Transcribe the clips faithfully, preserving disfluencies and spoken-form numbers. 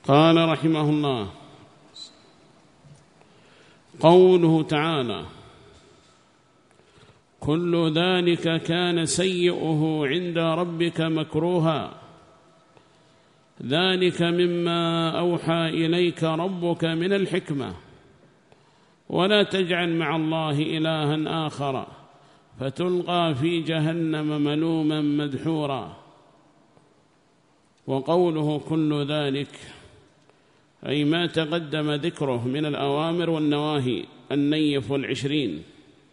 قال رحمه الله: قوله تعالى: كل ذلك كان سيئه عند ربك مكروها، ذلك مما أوحى إليك ربك من الحكمة، ولا تجعل مع الله إلها آخر فتلقى في جهنم ملوما مدحورا. وقوله كل ذلك أي ما تقدم ذكره من الأوامر والنواهي النيف والعشرين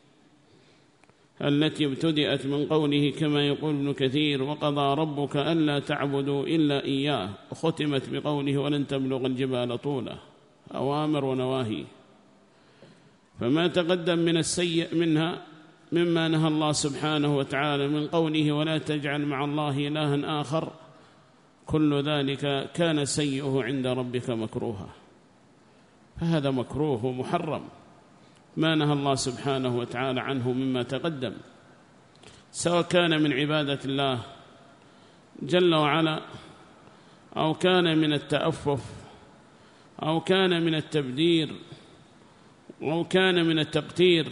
التي ابتدأت من قوله كما يقول ابن كثير: وقضى ربك ألا تعبدوا إلا إياه، وختمت بقوله: ولن تبلغ الجبال طولا. أوامر ونواهي. فما تقدم من السيء منها مما نهى الله سبحانه وتعالى من قوله: ولا تجعل مع الله إلها آخر، كل ذلك كان سيئه عند ربك مكروها، فهذا مكروه ومحرم ما نهى الله سبحانه وتعالى عنه مما تقدم، سواء كان من عبادة الله جل وعلا، أو كان من التأفف، أو كان من التبدير، أو كان من التقتير،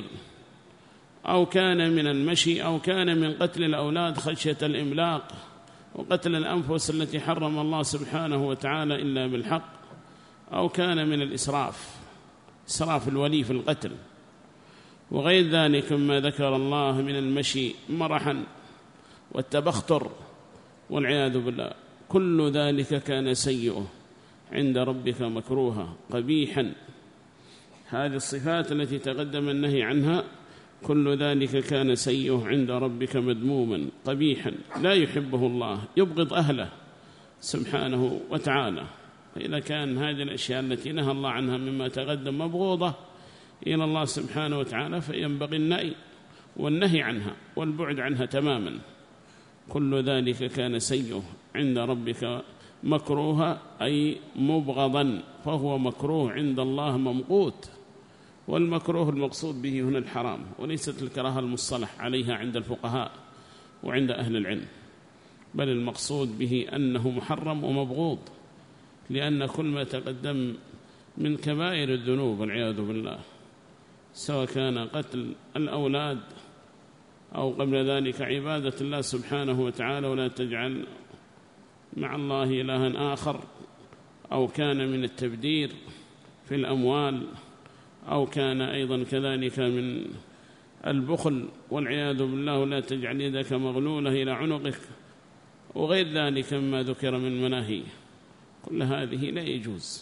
أو كان من المشي، أو كان من قتل الأولاد خشية الإملاق، وقتل الأنفس التي حرم الله سبحانه وتعالى إلا بالحق، أو كان من الإسراف، إسراف الولي في القتل، وغير ذلك مما ذكر الله من المشي مرحا والتبختر والعياذ بالله. كل ذلك كان سيئه عند ربك مكروها قبيحا. هذه الصفات التي تقدم النهي عنها، كل ذلك كان سيئه عند ربك مذموما قبيحا لا يحبه الله، يبغض أهله سبحانه وتعالى. فإذا كان هذه الأشياء التي نهى الله عنها مما تقدم مبغوضة إلى الله سبحانه وتعالى، فينبغي النهي والنهي عنها والبعد عنها تماما. كل ذلك كان سيئه عند ربك مكروها أي مبغضا، فهو مكروه عند الله ممقوت. والمكروه المقصود به هنا الحرام، وليست الكراهة المصطلح عليها عند الفقهاء وعند أهل العلم، بل المقصود به أنه محرم ومبغوض، لأن كل ما تقدم من كبائر الذنوب والعياذ بالله، سواء كان قتل الأولاد أو قبل ذلك عبادة الله سبحانه وتعالى ولا تجعل مع الله إلها آخر، أو كان من التبدير في الأموال، أو كان أيضا كذلك من البخل والعياذ بالله، لا تجعل يدك مغلولة إلى عنقك، وغير ذلك مما ذكر من مناهي، كل هذه لا يجوز،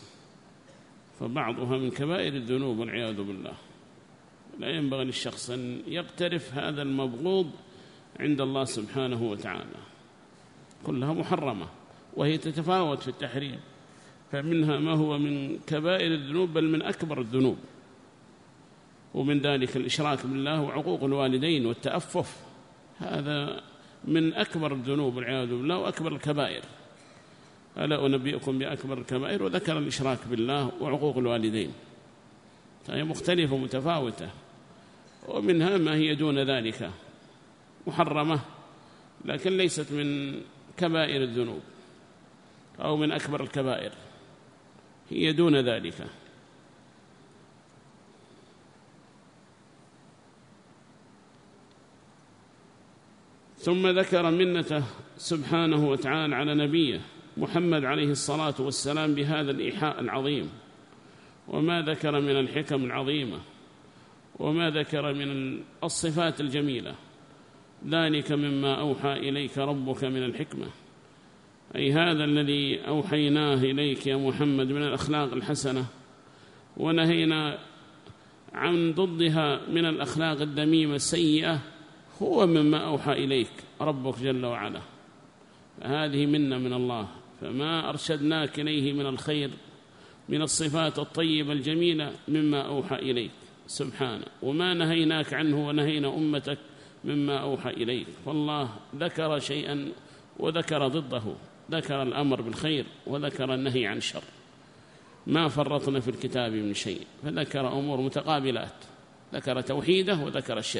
فبعضها من كبائر الذنوب والعياذ بالله. لا ينبغي للشخص أن يقترف هذا المبغوض عند الله سبحانه وتعالى، كلها محرمة، وهي تتفاوت في التحريم، فمنها ما هو من كبائر الذنوب بل من أكبر الذنوب، ومن ذلك الإشراك بالله وعقوق الوالدين والتأفف، هذا من أكبر الذنوب والعياذ بالله وأكبر الكبائر. ألا أنبئكم بأكبر الكبائر؟ وذكر الإشراك بالله وعقوق الوالدين، فهي مختلفة ومتفاوتة، ومنها ما هي دون ذلك محرمة، لكن ليست من كبائر الذنوب أو من أكبر الكبائر، هي دون ذلك. ثم ذكر منته سبحانه وتعالى على نبيه محمد عليه الصلاة والسلام بهذا الإيحاء العظيم، وما ذكر من الحكم العظيمة، وما ذكر من الصفات الجميلة. ذلك مما أوحى إليك ربك من الحكمة، أي هذا الذي أوحيناه إليك يا محمد من الأخلاق الحسنة، ونهينا عن ضدها من الأخلاق الذميمة السيئة، هو مما أوحى إليك ربك جل وعلا. هذه منا من الله، فما أرشدناك إليه من الخير من الصفات الطيبة الجميلة مما أوحى إليك سبحانه، وما نهيناك عنه ونهينا أمتك مما أوحى إليك. فالله ذكر شيئا وذكر ضده، ذكر الأمر بالخير وذكر النهي عن الشر، ما فرطنا في الكتاب من شيء، فذكر أمور متقابلات، ذكر توحيده وذكر الشرك،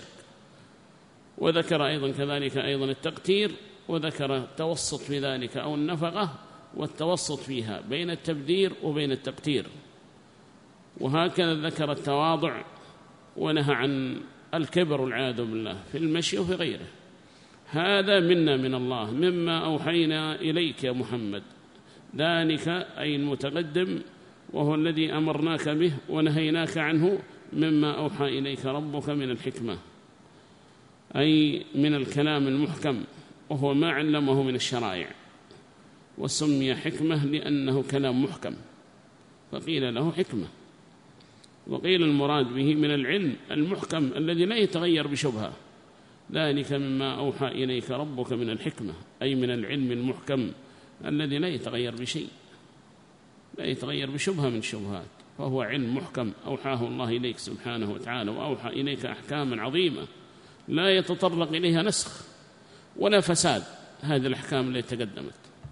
وذكر أيضا كذلك أيضا التقتير، وذكر التوسط في ذلك أو النفقة، والتوسط فيها بين التبذير وبين التقتير. وهكذا ذكر التواضع ونهى عن الكبر والعياذ بالله في المشي وفي غيره. هذا منا من الله مما أوحينا إليك يا محمد، ذلك أي المتقدم وهو الذي أمرناك به ونهيناك عنه مما أوحى إليك ربك من الحكمة، أي من الكلام المحكم، وهو ما علمه من الشرائع، وسمي حكمة لأنه كلام محكم فقيل له حكمة. وقيل المراد به من العلم المحكم الذي لا يتغير بشبهة، ذلك مما أوحى إليك ربك من الحكمة، أي من العلم المحكم الذي لا يتغير بشيء، لا يتغير بشبهة من الشبهات، فهو علم محكم أوحاه الله إليك سبحانه وتعالى، وأوحى إليك أحكاما عظيمة لا يتطرق إليها نسخ ولا فساد هذه الأحكام التي تقدمت.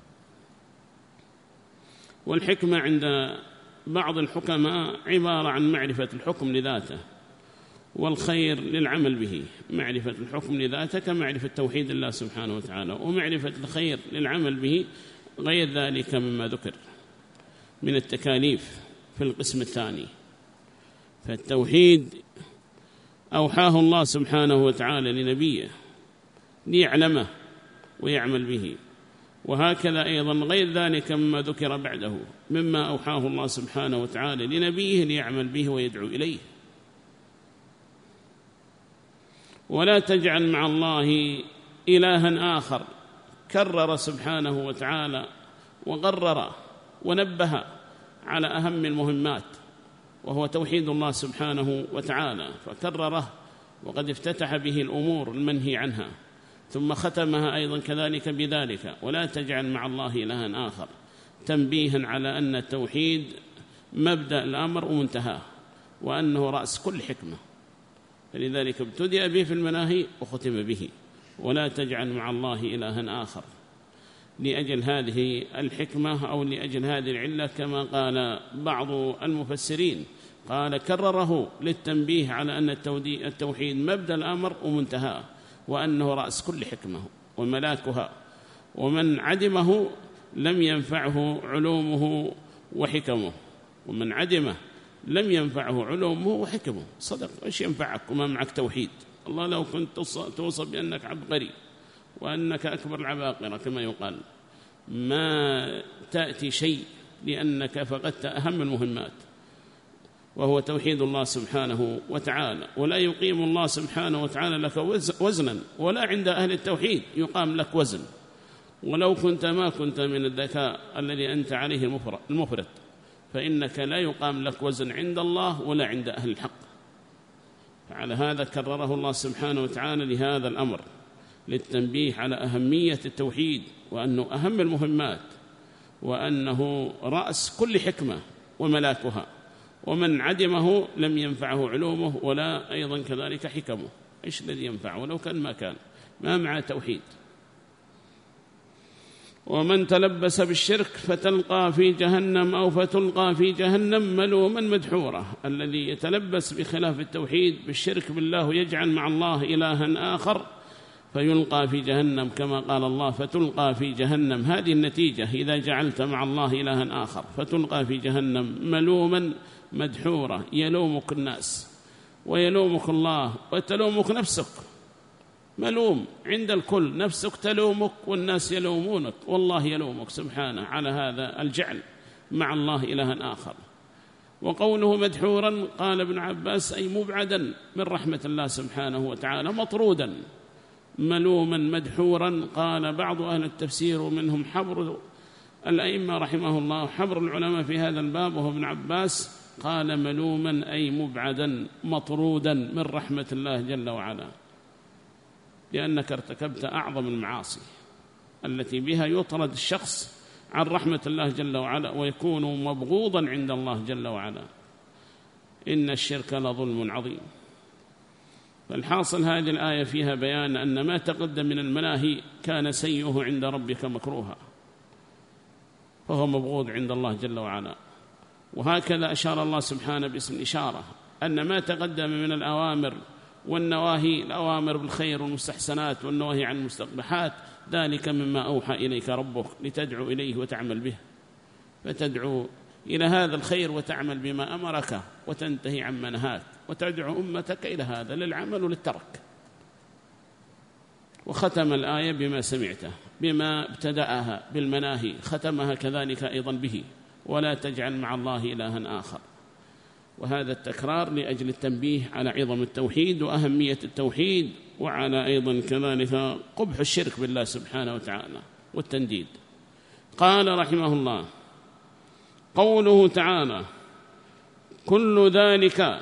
والحكمة عند بعض الحكماء عبارة عن معرفة الحكم لذاته والخير للعمل به، معرفة الحكم لذاته كمعرفة توحيد الله سبحانه وتعالى، ومعرفة الخير للعمل به غير ذلك مما ذكر من التكاليف في القسم الثاني. فالتوحيد أوحاه الله سبحانه وتعالى لنبيه ليعلمه ويعمل به، وهكذا أيضا غير ذلك مما ذكر بعده مما أوحاه الله سبحانه وتعالى لنبيه ليعمل به ويدعو إليه. ولا تجعل مع الله إلها آخر، كرر سبحانه وتعالى وقرر ونبه على أهم المهمات وهو توحيد الله سبحانه وتعالى، فكرره وقد افتتح به الأمور المنهي عنها، ثم ختمها أيضا كذلك بذلك ولا تجعل مع الله إلها آخر، تنبيها على أن التوحيد مبدأ الأمر ومنتهاه، وأنه رأس كل حكمة، فلذلك ابتدأ به في المناهي وختم به. ولا تجعل مع الله إلها آخر، لأجل هذه الحكمة أو لأجل هذه العلة كما قال بعض المفسرين، قال كرره للتنبيه على أن التوحيد مبدأ الأمر ومنتهاه، وأنه رأس كل حكمة وملاكها، ومن عدمه لم ينفعه علومه وحكمه، ومن عدمه لم ينفعه علومه وحكمه. صدق، إيش ينفعك وما معك توحيد؟ الله لو كنت توصف بأنك عبقري وأنك أكبر العباقرة كما يقال، ما تأتي شيء لأنك فقدت أهم المهمات وهو توحيد الله سبحانه وتعالى. ولا يقيم الله سبحانه وتعالى لك وزنا، ولا عند أهل التوحيد يقام لك وزن، ولو كنت ما كنت من الذكاء الذي أنت عليه المفرط، فإنك لا يقام لك وزن عند الله ولا عند أهل الحق. فعلى هذا كرره الله سبحانه وتعالى لهذا الأمر، للتنبيه على أهمية التوحيد، وأنه أهم المهمات، وأنه رأس كل حكمة وملاكها، ومن عدمه لم ينفعه علومه ولا أيضا كذلك حكمه. إيش الذي ينفعه ولو كان ما كان ما مع توحيد؟ ومن تلبس بالشرك فتلقى في جهنم أو فتلقى في جهنم ملوما مدحورا. الذي يتلبس بخلاف التوحيد بالشرك بالله يجعل مع الله إلها آخر فيلقى في جهنم، كما قال الله فتلقى في جهنم. هذه النتيجة إذا جعلت مع الله إلها آخر، فتلقى في جهنم ملوما مدحورا، يلومك الناس ويلومك الله وتلومك نفسك، ملوم عند الكل، نفسك تلومك والناس يلومونك والله يلومك سبحانه على هذا الجعل مع الله إلها آخر. وقوله مدحورا قال ابن عباس أي مبعدا من رحمة الله سبحانه وتعالى، مطرودا. ملوما مدحورا قال بعض أهل التفسير ومنهم حبر الأئمة رحمه الله، حبر العلماء في هذا الباب وهو ابن عباس، قال ملوما أي مبعدا مطرودا من رحمة الله جل وعلا، لأنك ارتكبت أعظم المعاصي التي بها يطرد الشخص عن رحمة الله جل وعلا ويكون مبغوضا عند الله جل وعلا. إن الشرك لظلم عظيم. فالحاصل هذه الآية فيها بيان أن ما تقدم من المناهي كان سيئه عند ربك مكروها، فهو مبغوض عند الله جل وعلا. وهكذا أشار الله سبحانه باسم الإشارة أن ما تقدم من الأوامر والنواهي الأوامر بالخير والمستحسنات والنواهي عن المستقبحات، ذلك مما أوحى إليك ربك لتدعو إليه وتعمل به، فتدعو إلى هذا الخير وتعمل بما أمرك وتنتهي عما نهاك، وتدعو أمتك إلى هذا للعمل وللترك. وختم الآية بما سمعته، بما ابتدأها بالمناهي ختمها كذلك أيضا به: ولا تجعل مع الله إلها آخر. وهذا التكرار لأجل التنبيه على عظم التوحيد وأهمية التوحيد، وعلى أيضا كذلك قبح الشرك بالله سبحانه وتعالى والتنديد. قال رحمه الله: قوله تعالى: كل ذلك،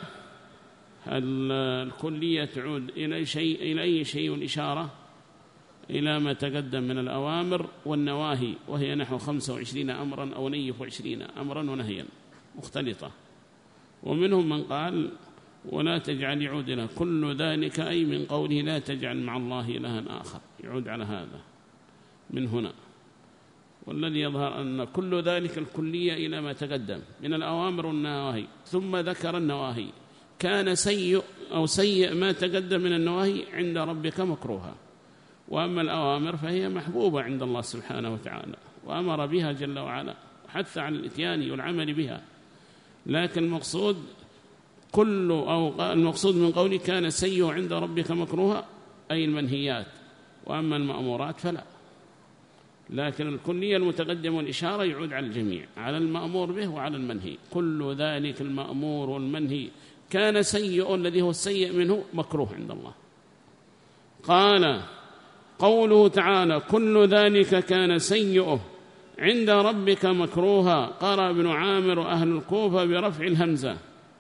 الكلية تعود إلى شيء، إلى أي شيء الإشارة؟ إلى ما تقدم من الأوامر والنواهي، وهي نحو خمسة وعشرين أمرا أو نيف وعشرين أمرا ونهيا مختلطة. ومنهم من قال: ولا تجعل، يعود إلى كل ذلك أي من قوله لا تجعل مع الله إلها آخر، يعود على هذا من هنا. والذي يظهر أن كل ذلك الكلية إلى ما تقدم من الأوامر والنواهي، ثم ذكر النواهي. كان سيء أو سيء ما تقدم من النواهي عند ربك مكروها، وأما الأوامر فهي محبوبة عند الله سبحانه وتعالى، وأمر بها جل وعلا وحث على الإتيان والعمل بها. لكن المقصود كل أو المقصود من قوله كان سيء عند ربك مكروها أي المنهيات، وأما المأمورات فلا. لكن الكلية المتقدم والإشارة يعود على الجميع، على المأمور به وعلى المنهي. كل ذلك المأمور والمنهي كان سيء، الذي هو السيء منه، مكروه عند الله. قال: قوله تعالى: كل ذلك كان سيئه عند ربك مكروها. قرأ ابن عامر وأهل الكوفة برفع الهمزة،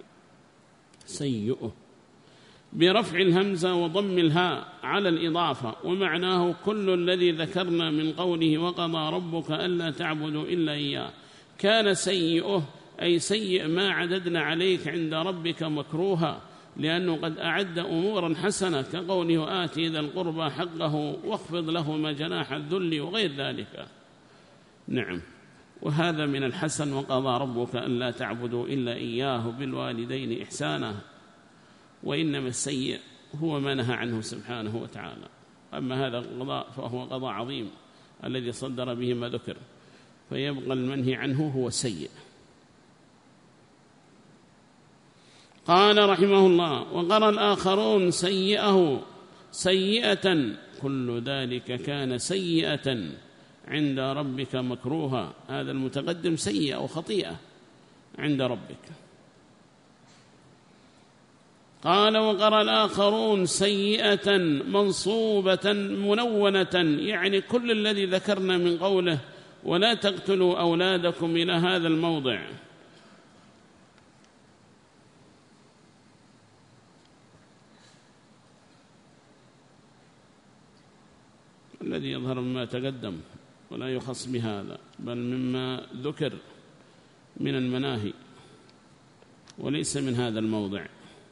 سيئه برفع الهمزة وضم الهاء على الإضافة، ومعناه كل الذي ذكرنا من قوله وقضى ربك ألا تعبدوا إلا إياه. كان سيئه أي سيء ما عددنا عليك عند ربك مكروها، لأنه قد أعد أمورا حسنة كقوله آتي ذا القربى حقه واخفض لهما جناح الذل وغير ذلك. نعم، وهذا من الحسن: وقضى ربك ألا تعبدوا إلا إياه بالوالدين إحسانا. وإنما السيء هو ما نهى عنه سبحانه وتعالى. أما هذا القضاء فهو قضاء عظيم الذي صدر به ما ذكر، فيبقى المنهي عنه هو سيء. قال رحمه الله: وقرأ الآخرون سيئه سيئة، كل ذلك كان سيئة عند ربك مكروها. هذا المتقدم سيئة وخطيئة عند ربك. قال: وقرأ الآخرون سيئة منصوبة منونة، يعني كل الذي ذكرنا من قوله ولا تقتلوا أولادكم إلى هذا الموضع. الذي يظهر مما تقدم ولا يخص بهذا، بل مما ذكر من المناهي وليس من هذا الموضع.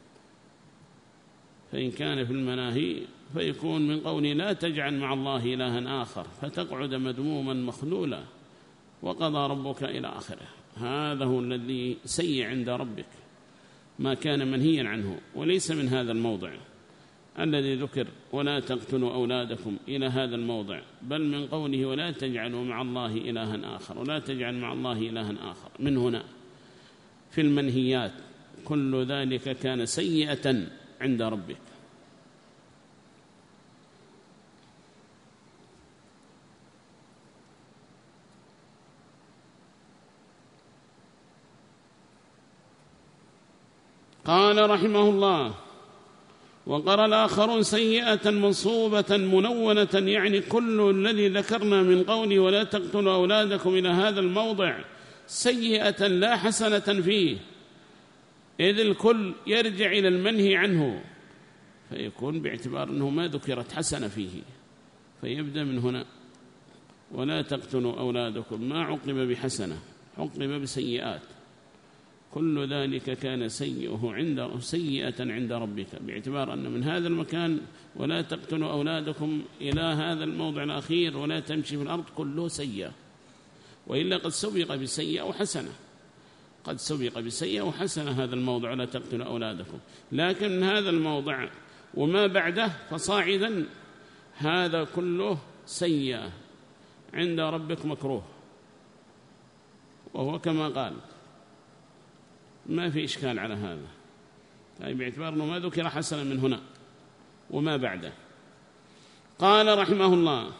فإن كان في المناهي فيكون من قوله لا تجعل مع الله إلها آخر، فتقعد مذموما مخلولا، وقضى ربك إلى آخره. هذا هو الذي سيء عند ربك، ما كان منهيا عنه، وليس من هذا الموضع الذي ذكر ولا تقتلوا أولادكم إلى هذا الموضع، بل من قوله ولا تجعلوا مع الله إلها آخر، ولا تجعل مع الله إلها آخر. من هنا في المنهيات كل ذلك كان سيئة عند ربك. قال رحمه الله: وقرأ الآخرون سيئة منصوبة منونة، يعني كل الذي ذكرنا من قوله ولا تقتلوا أولادكم إلى هذا الموضع سيئة لا حسنة فيه، إذ الكل يرجع إلى المنهي عنه، فيكون باعتبار أنه ما ذكرت حسنة فيه، فيبدأ من هنا ولا تقتلوا أولادكم، ما عقب بحسنة، عقب بسيئات. كل ذلك كان سيئه عند سيئة عند ربك، باعتبار أن من هذا المكان ولا تقتلوا أولادكم إلى هذا الموضع الأخير ولا تمشي في الأرض كله سيئة، وإلا قد سبق بسيئة وحسنة، قد سبق بسيئة وحسنة هذا الموضع لا تقتلوا أولادكم. لكن من هذا الموضع وما بعده فصاعدا هذا كله سيئة عند ربك مكروه، وهو كما قال ما في إشكال على هذا، أي باعتبار أنه ما ذكر حسنا من هنا وما بعده. قال رحمه الله: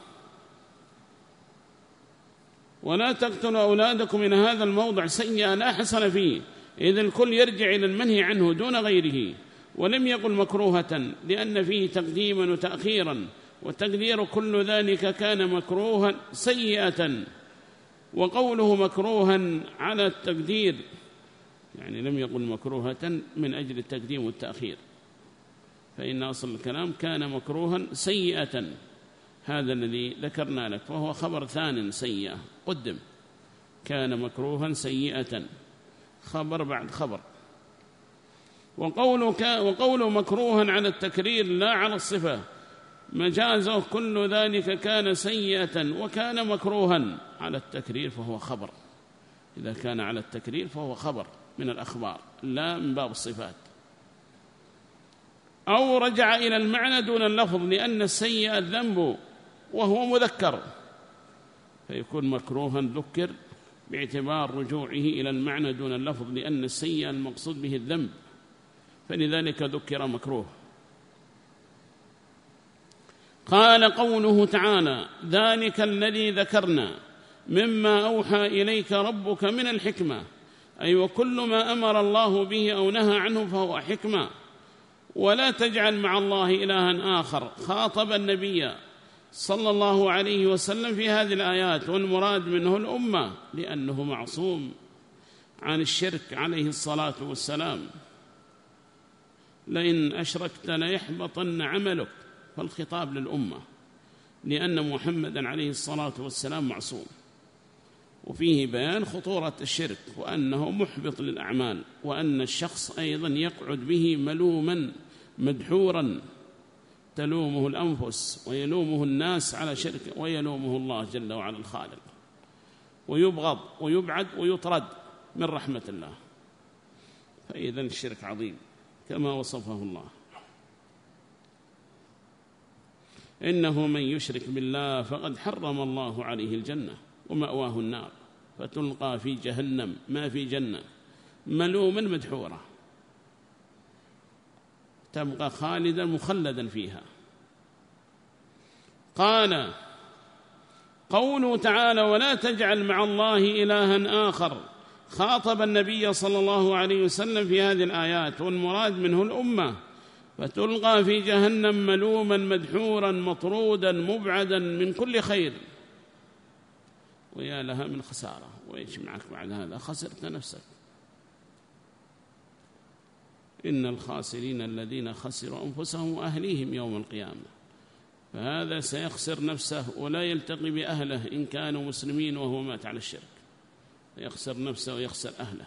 ولا تقتلوا أولادكم من هذا الموضع سيئة لا حسن فيه، إذ الكل يرجع إلى المنهي عنه دون غيره، ولم يقل مكروهة لأن فيه تقديما وتأخيرا، وتقدير كل ذلك كان مكروها سيئة، وقوله مكروها على التقدير يعني لم يقل مكروهة من أجل التقديم والتأخير، فإن أصل الكلام كان مكروها سيئة، هذا الذي ذكرنا لك، فهو خبر ثان سيئة قدم، كان مكروها سيئة خبر بعد خبر. وقوله, وقوله مكروها على التكرير لا على الصفة، مجازه كل ذلك كان سيئة وكان مكروها على التكرير فهو خبر، إذا كان على التكرير فهو خبر من الأخبار لا من باب الصفات. أو رجع إلى المعنى دون اللفظ، لأن السيئة الذنب وهو مذكر، فيكون مكروها ذكر باعتبار رجوعه إلى المعنى دون اللفظ، لأن السيئة المقصود به الذنب، فلذلك ذكر مكروه. قال قوله تعالى: ذلك الذي ذكرنا مما أوحى إليك ربك من الحكمة، أي وكل ما أمر الله به أو نهى عنه فهو حكمة. ولا تجعل مع الله إلها آخر، خاطب النبي صلى الله عليه وسلم في هذه الآيات، والمراد منه الأمة لأنه معصوم عن الشرك عليه الصلاة والسلام. لئن أشركت ليحبطن عملك، فالخطاب للأمة لأن محمدًا عليه الصلاة والسلام معصوم، وفيه بيان خطورة الشرك وأنه محبط للأعمال، وأن الشخص أيضا يقعد به ملوما مدحورا، تلومه الأنفس ويلومه الناس على شرك، ويلومه الله جل وعلا الخالق، ويبغض ويبعد ويطرد من رحمة الله. فإذا الشرك عظيم كما وصفه الله: إنه من يشرك بالله فقد حرم الله عليه الجنة ومأواه النار، فتلقى في جهنم ما في جنة، ملوما مدحورا، تبقى خالدا مخلدا فيها. قال قوله تعالى: ولا تجعل مع الله إلها آخر، خاطب النبي صلى الله عليه وسلم في هذه الآيات، والمراد منه الأمة، فتلقى في جهنم ملوما مدحورا مطرودا مبعدا من كل خير. ويا لها من خسارة، وإيش معك بعد هذا؟ خسرت نفسك. إن الخاسرين الذين خسروا أنفسهم وأهليهم يوم القيامة، فهذا سيخسر نفسه ولا يلتقي بأهله إن كانوا مسلمين وهو مات على الشرك، يخسر نفسه ويخسر أهله.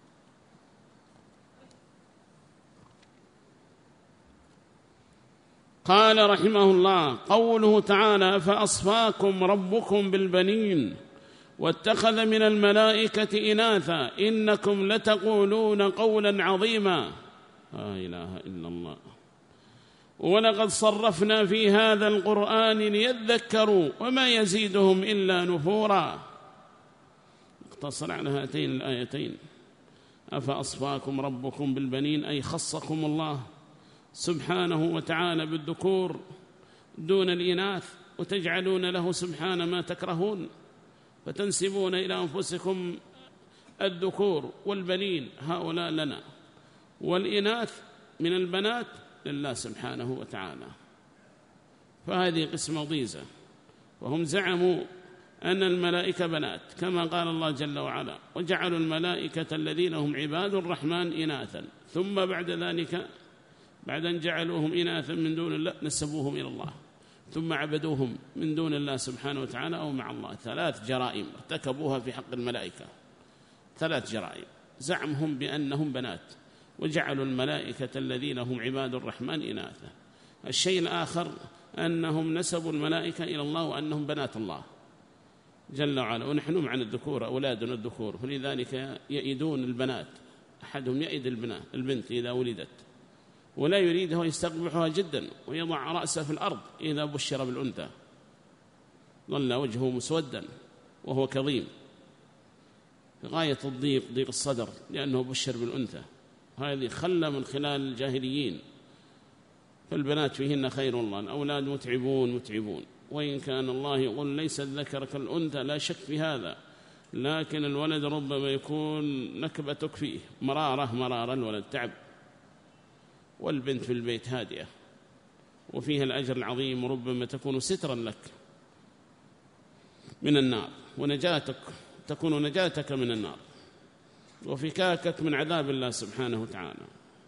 قال رحمه الله: قوله تعالى: فأصفاكم ربكم بالبنين واتخذ من الملائكة إناثا إنكم لتقولون قولا عظيما. لا إله إلا الله. ولقد صرفنا في هذا القرآن ليذكروا وما يزيدهم إلا نفورا. اقتصر على هاتين الآيتين: أفأصفاكم ربكم بالبنين، أي خصكم الله سبحانه وتعالى بالذكور دون الإناث، وتجعلون له سبحانه ما تكرهون، فتنسبون إلى أنفسكم الذكور والبنين هؤلاء لنا، والإناث من البنات لله سبحانه وتعالى. فهذه قسمة ضيزة، وهم زعموا أن الملائكة بنات كما قال الله جل وعلا: وجعلوا الملائكة الذين هم عباد الرحمن إناثا، ثم بعد ذلك بعد أن جعلوهم إناثا من دون الله نسبوهم إلى الله، ثم عبدوهم من دون الله سبحانه وتعالى أو مع الله. ثلاث جرائم ارتكبوها في حق الملائكة، ثلاث جرائم: زعمهم بأنهم بنات، وجعلوا الملائكة الذين هم عباد الرحمن إناثا. الشيء الآخر أنهم نسبوا الملائكة إلى الله وأنهم بنات الله جل وعلا، ونحن مع الذكور أولادنا الذكور، فلذلك يئدون البنات، أحدهم يئد البنات البنت إذا ولدت، ولا يريدها ويستقبحها جدا ويضع رأسه في الأرض إذا بشر بالأنثى، ظل وجهه مسودا وهو كظيم غاية الضيق، ضيق الصدر، لأنه بشر بالأنثى. هذه خلة من خلال الجاهليين. فالبنات فيهن خير والله، الأولاد متعبون متعبون، وإن كان الله يقول ليس الذكر كالأنثى، لا شك في هذا، لكن الولد ربما يكون نكبتك فيه، مرارة مرارة الولد تعب، والبنت في البيت هادئة وفيها الأجر العظيم، وربما تكون سترا لك من النار، ونجاتك تكون نجاتك من النار وفكاكك من عذاب الله سبحانه وتعالى.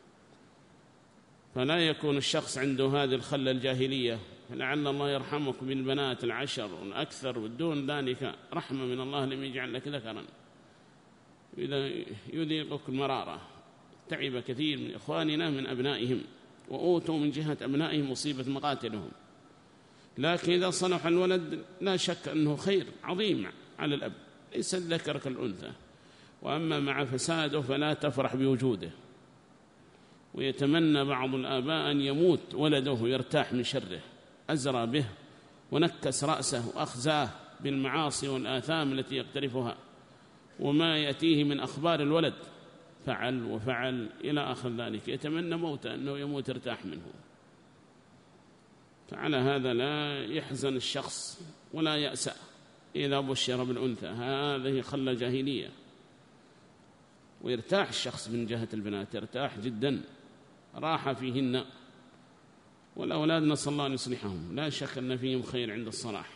فلا يكون الشخص عنده هذه الخلة الجاهلية، فلعل الله يرحمك بالبنات العشر والأكثر، ودون ذلك رحمة من الله لم يجعل لك ذكرا، إذا يذيقك المرارة. تعب كثير من إخواننا من أبنائهم وأوتوا من جهة أبنائهم مصيبة مقاتلهم، لكن إذا صلح الولد لا شك أنه خير عظيم على الأب، ليس الذكر كالأنثى. وأما مع فساده فلا تفرح بوجوده، ويتمنى بعض الآباء أن يموت ولده يرتاح من شره، أزرى به ونكس رأسه وأخزاه بالمعاصي والآثام التي يقترفها وما يأتيه من أخبار الولد، فعل وفعل إلى آخر ذلك، يتمنى موته أنه يموت يرتاح منه. فعلى هذا لا يحزن الشخص ولا يأسأ إذا بشر بالأنثى، هذه خلة جاهلية. ويرتاح الشخص من جهة البنات، يرتاح جدا راحة فيهن، والأولاد نسأل الله أن يصلحهم، لا شك أن فيهم خير عند الصلاح.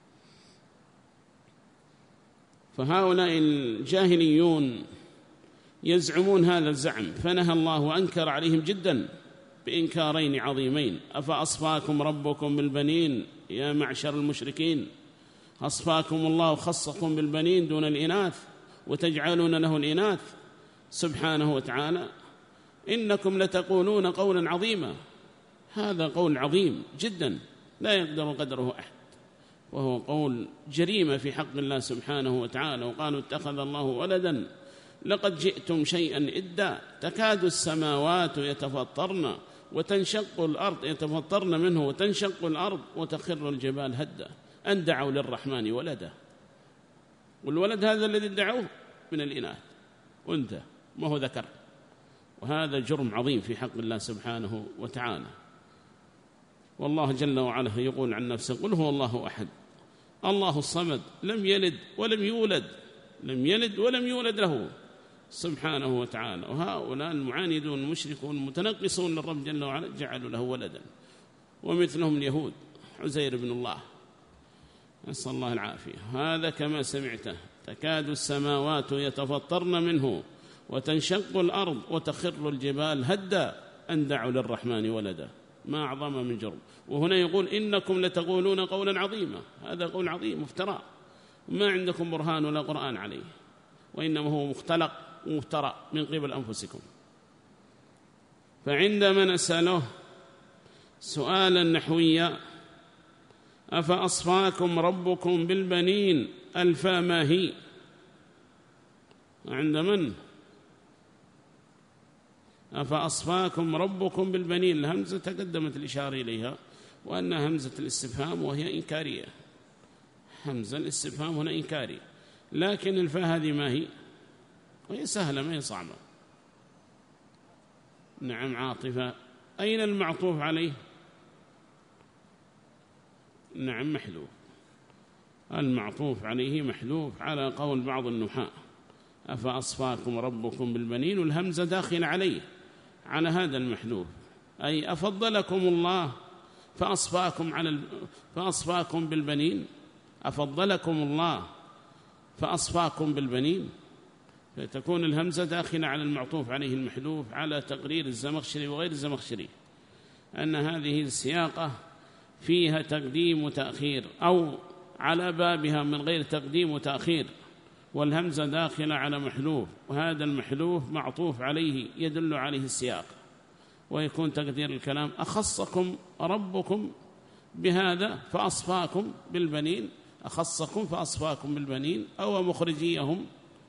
فهؤلاء الجاهليون يزعمون هذا الزعم، فنهى الله وأنكر عليهم جدا بإنكارين عظيمين. أفأصفاكم ربكم بالبنين يا معشر المشركين، أصفاكم الله وخصكم بالبنين دون الإناث وتجعلون له الإناث سبحانه وتعالى، إنكم لتقولون قولا عظيما. هذا قول عظيم جدا لا يقدر قدره أحد، وهو قول جريمة في حق الله سبحانه وتعالى. وقالوا اتخذ الله ولدا لقد جئتم شيئا إدا، تكاد السماوات يتفطرن وتنشق الأرض يتفطرن منه وتنشق الأرض وتخر الجبال هدا أن دعوا للرحمن ولدا. والولد هذا الذي ادعوه من الإناث، أنثى ما هو ذكر، وهذا جرم عظيم في حق الله سبحانه وتعالى. والله جل وعلا يقول عن نفسه قل هو الله أحد الله الصمد لم يلد ولم يولد، لم يلد ولم يولد له سبحانه وتعالى. وهؤلاء المعاندون المشركون المتنقصون للرب جل وعلا جعلوا له ولدا، ومثلهم اليهود عزير بن الله، نسأل الله العافية. هذا كما سمعته، تكاد السماوات يتفطرن منه وتنشق الأرض وتخر الجبال هدا أن دعوا للرحمن ولدا، ما أعظم من جرم. وهنا يقول إنكم لتقولون قولا عظيما، هذا قول عظيم مفترى، ما عندكم برهان ولا قرآن عليه، وإنما هو مختلق ومفترى من قبل أنفسكم. فعندما نسأله سؤالا نحويا أفأصفاكم ربكم بالبنين، الفا ما هي عند من؟ أفأصفاكم ربكم بالبنين، الهمزة تقدمت الإشارة إليها وأنها همزة الاستفهام وهي إنكارية، همزة الاستفهام هنا إنكاري، لكن الفاء هذه ما هي؟ وهي سهلة ما هي صعبة. نعم عاطفة، أين المعطوف عليه؟ نعم محذوف، المعطوف عليه محذوف على قول بعض النحاة، أفأصفاكم ربكم بالبنين، والهمزة داخل عليه على هذا المحذوف، أي أفضلكم الله فأصفاكم على ال... فأصفاكم بالبنين، أفضلكم الله فأصفاكم بالبنين، فتكون الهمزة داخلة على المعطوف عليه المحذوف على تقرير الزمخشري وغير الزمخشري أن هذه السياقة فيها تقديم وتأخير، أو على بابها من غير تقديم وتأخير، والهمزة داخلة على محذوف، وهذا المحذوف معطوف عليه يدل عليه السياق، ويكون تقدير الكلام أخصكم ربكم بهذا فأصفاكم بالبنين، أخصكم فأصفاكم بالبنين، أو مخرجيهم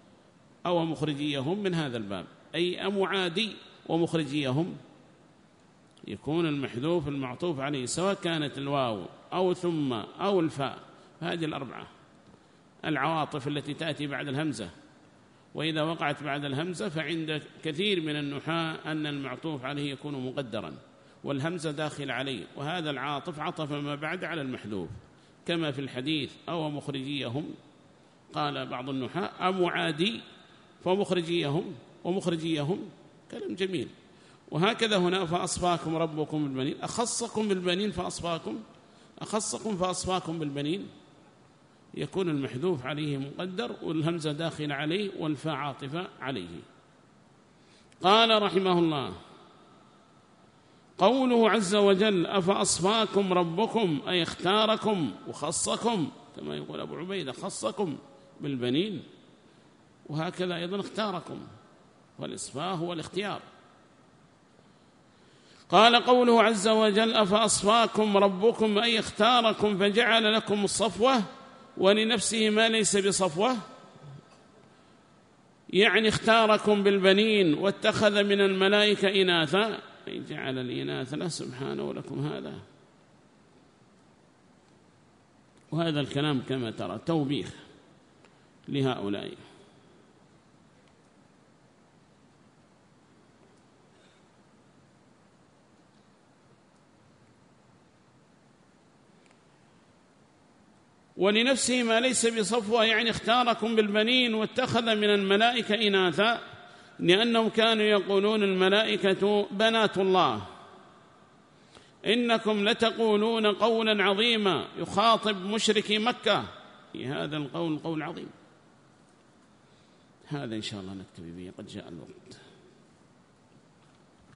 أو مخرجيهم من هذا الباب، أي أمعادي ومخرجيهم يكون المحذوف المعطوف عليه سواء كانت الواو أو ثم أو الفاء، هذه الأربعة العواطف التي تأتي بعد الهمزة، وإذا وقعت بعد الهمزة فعند كثير من النحاة أن المعطوف عليه يكون مقدرا والهمزة داخل عليه، وهذا العاطف عطف ما بعد على المحذوف، كما في الحديث أو مخرجيهم، قال بعض النحاة أم عادي فمخرجيهم ومخرجيهم، كلام جميل. وهكذا هنا فأصفاكم ربكم بالبنين، أخصكم بالبنين فأصفاكم، أخصكم فأصفاكم بالبنين، يكون المحذوف عليه مقدر والهمزة داخل عليه والفاء عاطفة عليه. قال رحمه الله: قوله عز وجل أفأصفاكم ربكم أي اختاركم وخصكم، كما يقول أبو عبيدة خصكم بالبنين، وهكذا أيضا اختاركم، والإصفاء هو الاختيار. قال قوله عز وجل أفأصفاكم ربكم أي اختاركم فجعل لكم الصفوة ولنفسه ما ليس بصفوة، يعني اختاركم بالبنين واتخذ من الملائكة إناثا، أي جعل الإناث له سبحانه لكم هذا. وهذا الكلام كما ترى توبيخ لهؤلاء. ولنفسه ما ليس بصفوة، يعني اختاركم بالبنين واتخذ من الملائكة إناثا، لأنهم كانوا يقولون الملائكة بنات الله. إنكم لتقولون قولا عظيما، يخاطب مشركي مكة، هذا القول قول عظيم. هذا إن شاء الله نكتفي به، قد جاء الوقت.